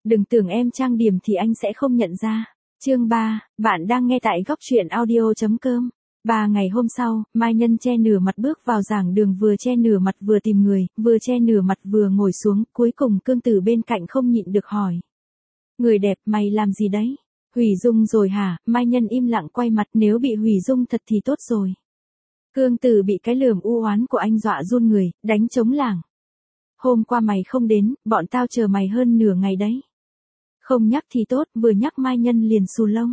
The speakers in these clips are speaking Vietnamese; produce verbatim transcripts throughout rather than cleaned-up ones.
Đừng tưởng em trang điểm thì anh sẽ không nhận ra. Chương ba, bạn đang nghe tại góc truyện audio chấm com. Ba ngày hôm sau, Mai Nhân che nửa mặt bước vào giảng đường, vừa che nửa mặt vừa tìm người, vừa che nửa mặt vừa ngồi xuống, cuối cùng Cương Tử bên cạnh không nhịn được hỏi. Người đẹp, mày làm gì đấy? Hủy dung rồi hả? Mai Nhân im lặng quay mặt, nếu bị hủy dung thật thì tốt rồi. Cương Tử bị cái lườm u oán của anh dọa run người, đánh trống lảng. Hôm qua mày không đến, bọn tao chờ mày hơn nửa ngày đấy. Không nhắc thì tốt, vừa nhắc Mai Nhân liền xù lông.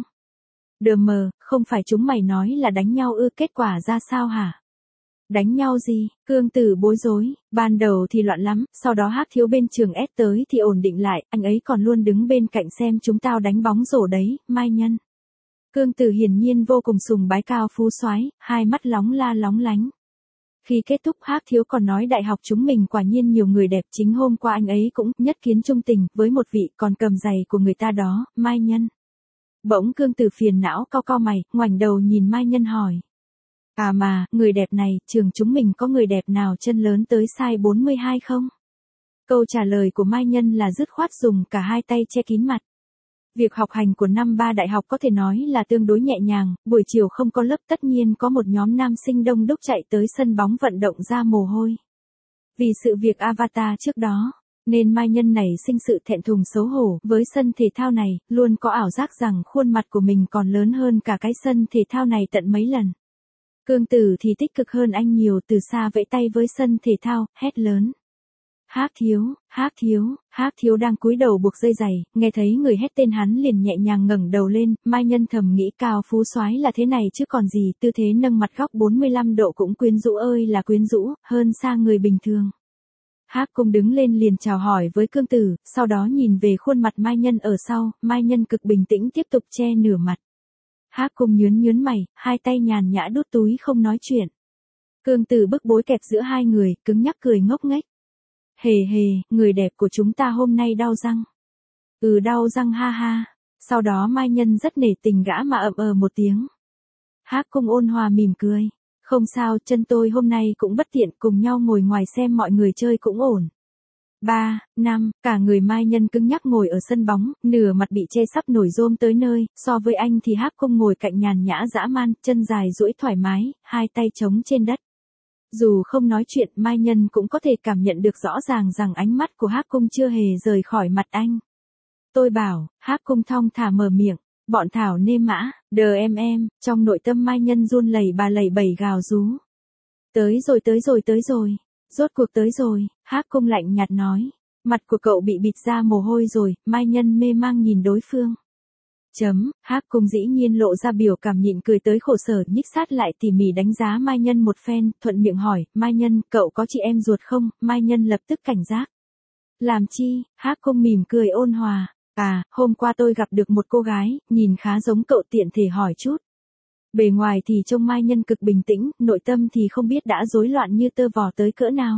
Đờ mờ, không phải chúng mày nói là đánh nhau ư, kết quả ra sao hả? Đánh nhau gì? Cương Tử bối rối, ban đầu thì loạn lắm, sau đó Hắc Thiếu bên trường ép tới thì ổn định lại, anh ấy còn luôn đứng bên cạnh xem chúng tao đánh bóng rổ đấy, Mai Nhân. Cương Tử hiển nhiên vô cùng sùng bái Cao Phú Soái, hai mắt lóng la lóng lánh. Khi kết thúc Hắc Thiếu còn nói đại học chúng mình quả nhiên nhiều người đẹp, chính hôm qua anh ấy cũng nhất kiến trung tình với một vị còn cầm giày của người ta đó, Mai Nhân. Bỗng Cương Tử phiền não cau cau mày, ngoảnh đầu nhìn Mai Nhân hỏi. À mà, người đẹp này, trường chúng mình có người đẹp nào chân lớn tới size bốn mươi hai không? Câu trả lời của Mai Nhân là dứt khoát, dùng cả hai tay che kín mặt. Việc học hành của năm ba đại học có thể nói là tương đối nhẹ nhàng, buổi chiều không có lớp, tất nhiên có một nhóm nam sinh đông đúc chạy tới sân bóng vận động ra mồ hôi. Vì sự việc Avatar trước đó, nên Mai Nhân này sinh sự thẹn thùng xấu hổ với sân thể thao này, luôn có ảo giác rằng khuôn mặt của mình còn lớn hơn cả cái sân thể thao này tận mấy lần. Cương Tử thì tích cực hơn anh nhiều, từ xa vẫy tay với sân thể thao, hét lớn. Hắc Thiếu, Hắc Thiếu, Hắc Thiếu đang cúi đầu buộc dây giày, nghe thấy người hét tên hắn liền nhẹ nhàng ngẩng đầu lên, Mai Nhân thầm nghĩ Cao Phú Soái là thế này chứ còn gì, tư thế nâng mặt góc bốn mươi lăm độ cũng quyến rũ ơi là quyến rũ, hơn xa người bình thường. Hắc Cung đứng lên liền chào hỏi với Cương Tử, sau đó nhìn về khuôn mặt Mai Nhân ở sau, Mai Nhân cực bình tĩnh tiếp tục che nửa mặt. Hắc Cung nhướng nhướng mày, hai tay nhàn nhã đút túi không nói chuyện. Cương Tử bức bối kẹp giữa hai người, cứng nhắc cười ngốc nghếch. Hề hề, người đẹp của chúng ta hôm nay đau răng. Ừ đau răng ha ha. Sau đó Mai Nhân rất nể tình gã mà ậm ờ một tiếng. Hắc Cung ôn hòa mỉm cười. Không sao, chân tôi hôm nay cũng bất tiện, cùng nhau ngồi ngoài xem mọi người chơi cũng ổn. Ba, năm, cả người Mai Nhân cứng nhắc ngồi ở sân bóng, nửa mặt bị che sắp nổi rôm tới nơi, so với anh thì Hắc Cung ngồi cạnh nhàn nhã dã man, chân dài duỗi thoải mái, hai tay trống trên đất. Dù không nói chuyện, Mai Nhân cũng có thể cảm nhận được rõ ràng rằng ánh mắt của Hắc Cung chưa hề rời khỏi mặt anh. Tôi bảo, Hắc Cung thong thả mở miệng, bọn thảo nê mã, đờ em em, trong nội tâm Mai Nhân run lẩy bà lẩy bẩy gào rú. Tới rồi tới rồi tới rồi, rốt cuộc tới rồi, Hắc Cung lạnh nhạt nói, mặt của cậu bị bịt ra mồ hôi rồi, Mai Nhân mê mang nhìn đối phương. Chấm, Hắc Cung dĩ nhiên lộ ra biểu cảm nhịn cười tới khổ sở, nhích sát lại tỉ mỉ đánh giá Mai Nhân một phen, thuận miệng hỏi, Mai Nhân, cậu có chị em ruột không? Mai Nhân lập tức cảnh giác. Làm chi? Hắc Cung mỉm cười ôn hòa. À, hôm qua tôi gặp được một cô gái, nhìn khá giống cậu, tiện thể hỏi chút. Bề ngoài thì trông Mai Nhân cực bình tĩnh, nội tâm thì không biết đã rối loạn như tơ vò tới cỡ nào.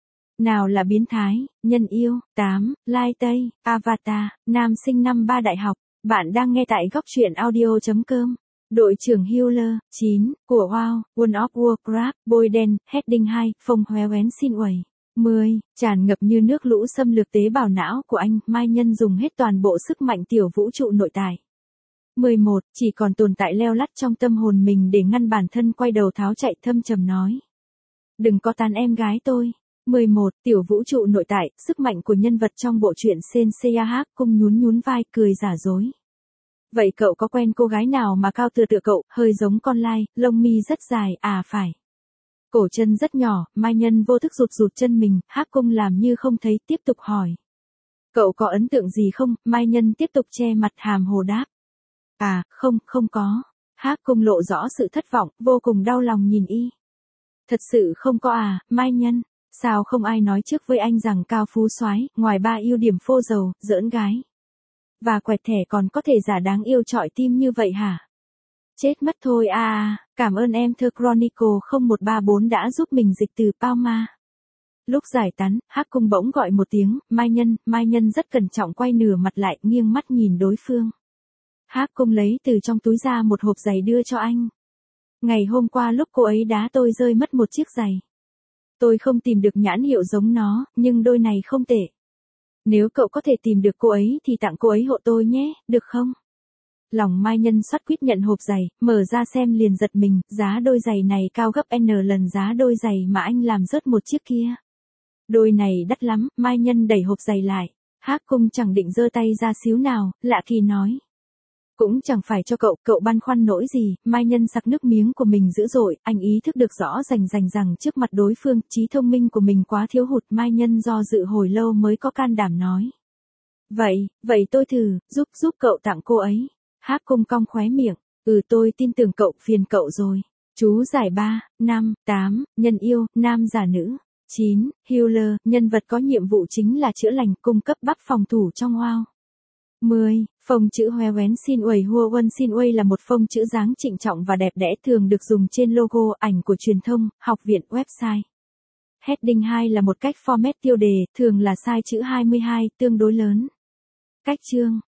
Nào là biến thái, nhân yêu, tám, lai tây, Avatar, nam sinh năm ba đại học. Bạn đang nghe tại góc truyện audio chấm com. Đội trưởng Healer, chín, của Wow, World of Warcraft, bôi đen, heading hai, phông hoé oén xin uẩy. mười, tràn ngập như nước lũ xâm lược tế bào não của anh, Mai Nhân dùng hết toàn bộ sức mạnh tiểu vũ trụ nội tại. mười một, chỉ còn tồn tại leo lắt trong tâm hồn mình để ngăn bản thân quay đầu tháo chạy, thâm trầm nói. Đừng có tán em gái tôi. mười một, tiểu vũ trụ nội tại, sức mạnh của nhân vật trong bộ truyện Senseiya. Hắc Cung nhún nhún vai, cười giả dối. Vậy cậu có quen cô gái nào mà cao tựa tựa cậu, hơi giống con lai, lông mi rất dài, à phải. Cổ chân rất nhỏ, Mai Nhân vô thức rụt rụt chân mình, Hắc Cung làm như không thấy, tiếp tục hỏi. Cậu có ấn tượng gì không? Mai Nhân tiếp tục che mặt hàm hồ đáp. À, không, không có. Hắc Cung lộ rõ sự thất vọng, vô cùng đau lòng nhìn y. Thật sự không có à, Mai Nhân. Sao không ai nói trước với anh rằng Cao Phú Soái, ngoài ba ưu điểm phô dầu, giỡn gái và quẹt thẻ còn có thể giả đáng yêu trọi tim như vậy hả? Chết mất thôi à, à, cảm ơn em thơ Chronicle không một ba bốn đã giúp mình dịch từ Palma. Lúc giải tán, Hắc Cung bỗng gọi một tiếng, Mai Nhân, Mai Nhân rất cẩn trọng quay nửa mặt lại, nghiêng mắt nhìn đối phương. Hắc Cung lấy từ trong túi ra một hộp giày đưa cho anh. Ngày hôm qua lúc cô ấy đá tôi rơi mất một chiếc giày. Tôi không tìm được nhãn hiệu giống nó, nhưng đôi này không tệ. Nếu cậu có thể tìm được cô ấy thì tặng cô ấy hộ tôi nhé, được không? Lòng Mai Nhân xoắt quýt nhận hộp giày, mở ra xem liền giật mình, giá đôi giày này cao gấp N lần giá đôi giày mà anh làm rớt một chiếc kia. Đôi này đắt lắm, Mai Nhân đẩy hộp giày lại. Hắc Cung chẳng định giơ tay ra xíu nào, lạ kỳ nói. Cũng chẳng phải cho cậu, cậu băn khoăn nỗi gì, Mai Nhân sặc nước miếng của mình dữ dội, anh ý thức được rõ rành rành rằng trước mặt đối phương, trí thông minh của mình quá thiếu hụt, Mai Nhân do dự hồi lâu mới có can đảm nói. Vậy, vậy tôi thử, giúp giúp cậu tặng cô ấy. Hắc Cung cong khóe miệng, ừ tôi tin tưởng cậu, phiền cậu rồi. Chú giải ba, năm, tám, nhân yêu, nam giả nữ. chín. Healer, nhân vật có nhiệm vụ chính là chữa lành, cung cấp bắp phòng thủ trong wow. mười. Phông chữ hoe wén xin uầy hua wân xin uầy là một phông chữ dáng trịnh trọng và đẹp đẽ thường được dùng trên logo, ảnh của truyền thông, học viện, website. Heading hai là một cách format tiêu đề, thường là size chữ hai mươi hai, tương đối lớn. Cách chương.